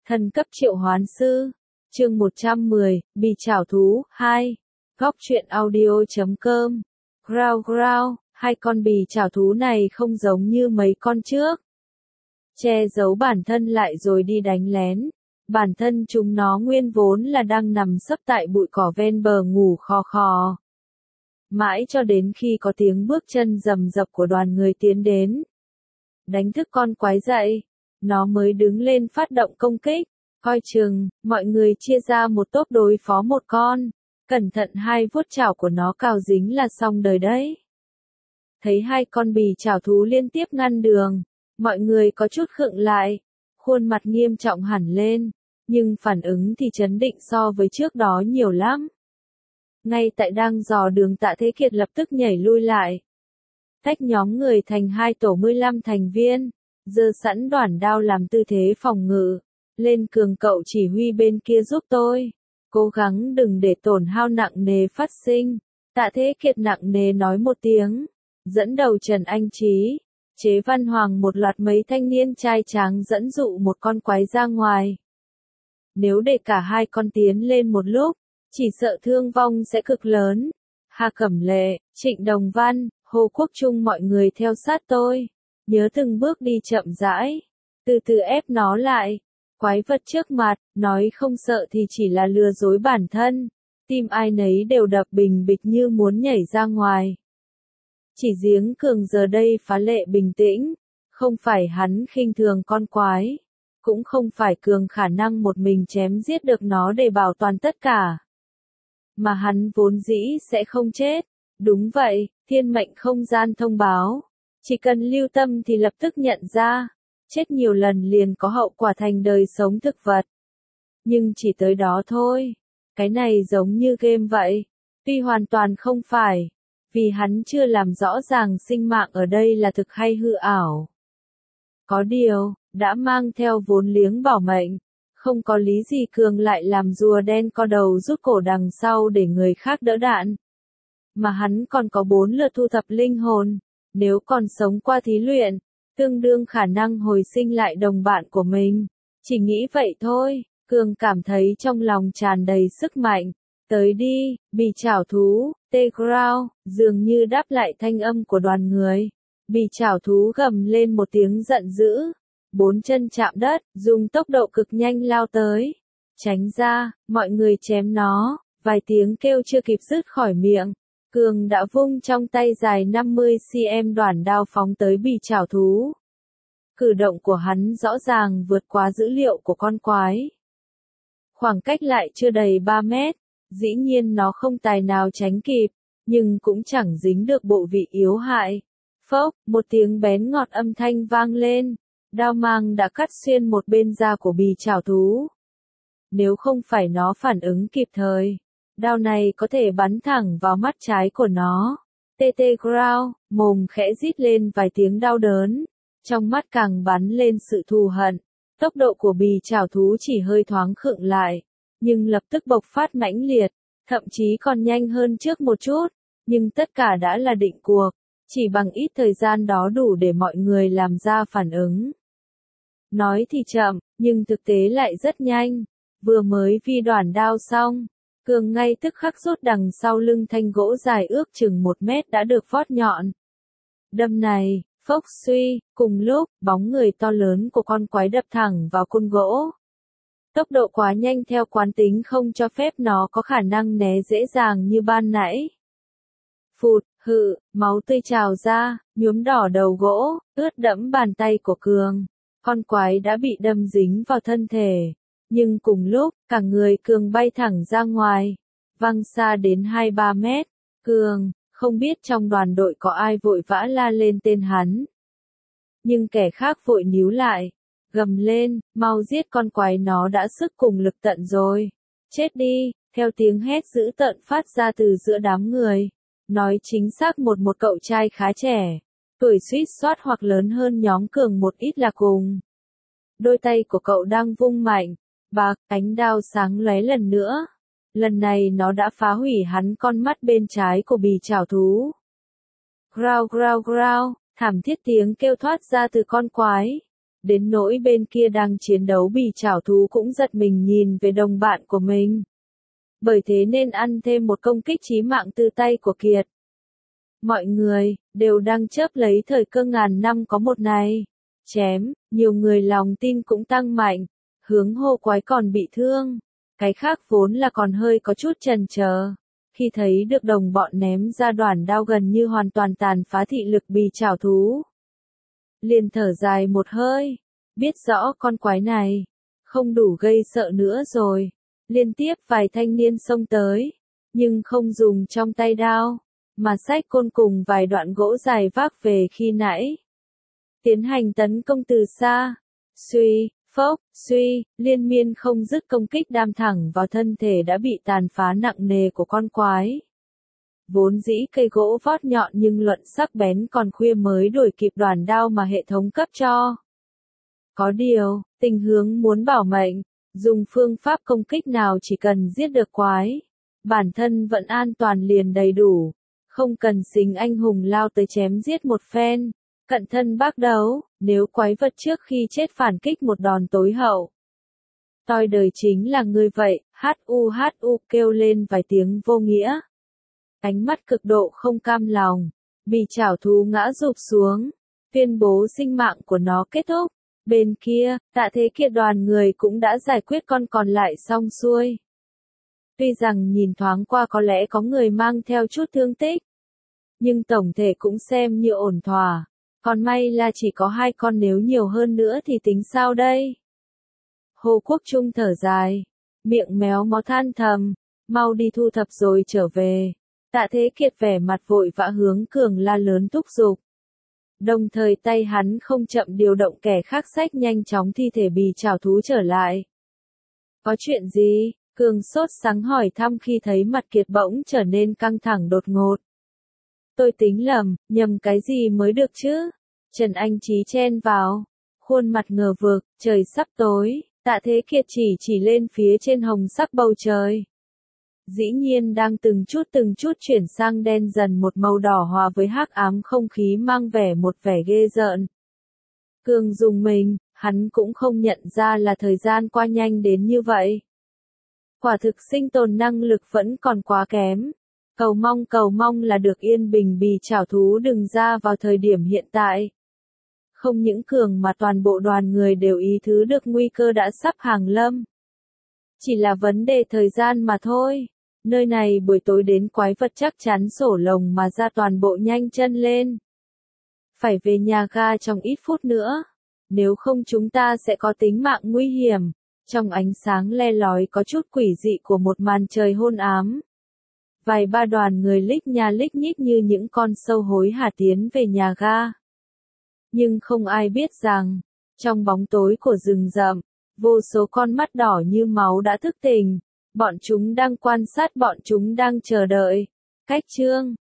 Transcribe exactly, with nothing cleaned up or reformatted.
Thần cấp triệu hoán sư. Chương một trăm mười, Bì chảo thú, hai. Góc truyện audio.com. Growl growl, hai con bì chảo thú này không giống như mấy con trước. Che giấu bản thân lại rồi đi đánh lén. Bản thân chúng nó nguyên vốn là đang nằm sấp tại bụi cỏ ven bờ ngủ khò khò. Mãi cho đến khi có tiếng bước chân rầm rập của đoàn người tiến đến. Đánh thức con quái dậy, nó mới đứng lên phát động công kích. Coi chừng, mọi người chia ra một tốp đối phó một con. Cẩn thận hai vuốt chảo của nó cào dính là xong đời đấy. Thấy hai con bì chảo thú liên tiếp ngăn đường, mọi người có chút khựng lại, khuôn mặt nghiêm trọng hẳn lên, nhưng phản ứng thì trấn định so với trước đó nhiều lắm. Ngay tại đang dò đường Tạ Thế Kiệt lập tức nhảy lui lại. Tách nhóm người thành hai tổ mười lăm thành viên, giơ sẵn đoản đao làm tư thế phòng ngự. Lên Cường cậu chỉ huy bên kia giúp tôi. Cố gắng đừng để tổn hao nặng nề phát sinh. Tạ Thế Kiệt nặng nề nói một tiếng. Dẫn đầu Trần Anh Trí, Chế Văn Hoàng một loạt mấy thanh niên trai tráng dẫn dụ một con quái ra ngoài. Nếu để cả hai con tiến lên một lúc, chỉ sợ thương vong sẽ cực lớn. Hà Cẩm Lệ, Trịnh Đồng Văn, Hồ Quốc Trung mọi người theo sát tôi. Nhớ từng bước đi chậm rãi. Từ từ ép nó lại. Quái vật trước mặt, nói không sợ thì chỉ là lừa dối bản thân. Tim ai nấy đều đập bình bịch như muốn nhảy ra ngoài. Chỉ Giếng Cường giờ đây phá lệ bình tĩnh. Không phải hắn khinh thường con quái. Cũng không phải Cường khả năng một mình chém giết được nó để bảo toàn tất cả. Mà hắn vốn dĩ sẽ không chết. Đúng vậy, thiên mệnh không gian thông báo. Chỉ cần lưu tâm thì lập tức nhận ra. Chết nhiều lần liền có hậu quả thành đời sống thực vật. Nhưng chỉ tới đó thôi. Cái này giống như game vậy. Tuy hoàn toàn không phải. Vì hắn chưa làm rõ ràng sinh mạng ở đây là thực hay hư ảo. Có điều, đã mang theo vốn liếng bảo mệnh. Không có lý gì Cường lại làm rùa đen co đầu rút cổ đằng sau để người khác đỡ đạn. Mà hắn còn có bốn lượt thu thập linh hồn. Nếu còn sống qua thí luyện, tương đương khả năng hồi sinh lại đồng bạn của mình. Chỉ nghĩ vậy thôi, Cường cảm thấy trong lòng tràn đầy sức mạnh. Tới đi, bì chảo thú, tê growl, dường như đáp lại thanh âm của đoàn người. Bì chảo thú gầm lên một tiếng giận dữ. Bốn chân chạm đất, dùng tốc độ cực nhanh lao tới. Tránh ra, mọi người chém nó, vài tiếng kêu chưa kịp dứt khỏi miệng. Cường đã vung trong tay dài năm mươi xăng-ti-mét đoản đao phóng tới bì chảo thú. Cử động của hắn rõ ràng vượt quá dữ liệu của con quái. Khoảng cách lại chưa đầy ba mét, dĩ nhiên nó không tài nào tránh kịp, nhưng cũng chẳng dính được bộ vị yếu hại. Phốc, một tiếng bén ngọt âm thanh vang lên, đao mang đã cắt xuyên một bên da của bì chảo thú. Nếu không phải nó phản ứng kịp thời, đao này có thể bắn thẳng vào mắt trái của nó. Tê tê growl, mồm khẽ rít lên vài tiếng đau đớn. Trong mắt càng bắn lên sự thù hận. Tốc độ của bì chảo thú chỉ hơi thoáng khựng lại. Nhưng lập tức bộc phát mãnh liệt. Thậm chí còn nhanh hơn trước một chút. Nhưng tất cả đã là định cuộc. Chỉ bằng ít thời gian đó đủ để mọi người làm ra phản ứng. Nói thì chậm, nhưng thực tế lại rất nhanh. Vừa mới vi đoản đao xong. Cường ngay tức khắc rút đằng sau lưng thanh gỗ dài ước chừng một mét đã được vót nhọn. Đâm này, phốc suy, cùng lúc, bóng người to lớn của con quái đập thẳng vào côn gỗ. Tốc độ quá nhanh theo quán tính không cho phép nó có khả năng né dễ dàng như ban nãy. Phụt, hự, máu tươi trào ra, nhuốm đỏ đầu gỗ, ướt đẫm bàn tay của Cường. Con quái đã bị đâm dính vào thân thể. Nhưng cùng lúc, cả người Cường bay thẳng ra ngoài, văng xa đến hai ba mét. Cường, không biết trong đoàn đội có ai vội vã la lên tên hắn. Nhưng kẻ khác vội níu lại, gầm lên, mau giết con quái, nó đã sức cùng lực tận rồi. Chết đi, theo tiếng hét dữ tợn phát ra từ giữa đám người. Nói chính xác một một cậu trai khá trẻ, tuổi suýt soát hoặc lớn hơn nhóm Cường một ít là cùng. Đôi tay của cậu đang vung mạnh. Bạc, ánh đao sáng lóe lần nữa. Lần này nó đã phá hủy hắn con mắt bên trái của bì chảo thú. Growl growl growl, thảm thiết tiếng kêu thoát ra từ con quái. đến nỗi bên kia đang chiến đấu bì chảo thú cũng giật mình nhìn về đồng bạn của mình. Bởi thế nên ăn thêm một công kích chí mạng từ tay của Kiệt. Mọi người, đều đang chớp lấy thời cơ ngàn năm có một này. Chém, nhiều người lòng tin cũng tăng mạnh, hướng hô quái còn bị thương. Cái khác vốn là còn hơi có chút chần chờ. Khi thấy được đồng bọn ném ra đoàn đao gần như hoàn toàn tàn phá thị lực bì chảo thú. Liền thở dài một hơi, biết rõ con quái này, không đủ gây sợ nữa rồi. Liên tiếp vài thanh niên xông tới, nhưng không dùng trong tay đao, mà xách côn cùng vài đoạn gỗ dài vác về khi nãy. Tiến hành tấn công từ xa, suy, phốc, suy, liên miên không dứt công kích đam thẳng vào thân thể đã bị tàn phá nặng nề của con quái. Vốn dĩ cây gỗ vót nhọn nhưng luận sắc bén còn khuya mới đuổi kịp đoàn đao mà hệ thống cấp cho. Có điều, tình hướng muốn bảo mệnh, dùng phương pháp công kích nào chỉ cần giết được quái, bản thân vẫn an toàn liền đầy đủ, không cần xính anh hùng lao tới chém giết một phen, cận thân bác đấu, nếu quái vật trước khi chết phản kích một đòn tối hậu. Toi đời chính là người vậy, hu hu kêu lên vài tiếng vô nghĩa. Ánh mắt cực độ không cam lòng, bì chảo thú ngã rụp xuống, tuyên bố sinh mạng của nó kết thúc. Bên kia, Tạ Thế Kiệt đoàn người cũng đã giải quyết con còn lại xong xuôi. Tuy rằng nhìn thoáng qua có lẽ có người mang theo chút thương tích, nhưng tổng thể cũng xem như ổn thỏa. Còn may là chỉ có hai con, nếu nhiều hơn nữa thì tính sao đây? Hồ Quốc Trung thở dài, miệng méo mó than thầm, mau đi thu thập rồi trở về. Tạ Thế Kiệt vẻ mặt vội vã hướng Cường la lớn thúc giục. Đồng thời tay hắn không chậm điều động kẻ khác xách nhanh chóng thi thể bì chảo thú trở lại. Có chuyện gì? Cường sốt sắng hỏi thăm khi thấy mặt Kiệt bỗng trở nên căng thẳng đột ngột. Tôi tính lầm, nhầm cái gì mới được chứ? Trần Anh Chí chen vào, khuôn mặt ngờ vực, trời sắp tối, Tạ Thế Kiệt chỉ chỉ lên phía trên hồng sắc bầu trời. Dĩ nhiên đang từng chút từng chút chuyển sang đen dần, một màu đỏ hòa với hắc ám không khí mang vẻ một vẻ ghê rợn. Cường dùng mình, hắn cũng không nhận ra là thời gian qua nhanh đến như vậy. Quả thực sinh tồn năng lực vẫn còn quá kém. Cầu mong cầu mong là được yên bình bì chảo thú đừng ra vào thời điểm hiện tại. Không những Cường mà toàn bộ đoàn người đều ý thức được nguy cơ đã sắp hàng lâm. Chỉ là vấn đề thời gian mà thôi. Nơi này buổi tối đến quái vật chắc chắn sổ lồng mà ra, toàn bộ nhanh chân lên. Phải về nhà ga trong ít phút nữa. Nếu không chúng ta sẽ có tính mạng nguy hiểm. Trong ánh sáng le lói có chút quỷ dị của một màn trời hôn ám. Vài ba đoàn người lích nha lích nhích như những con sâu hối hả tiến về nhà ga. Nhưng không ai biết rằng, trong bóng tối của rừng rậm, vô số con mắt đỏ như máu đã thức tỉnh. Bọn chúng đang quan sát, bọn chúng đang chờ đợi. Cách chương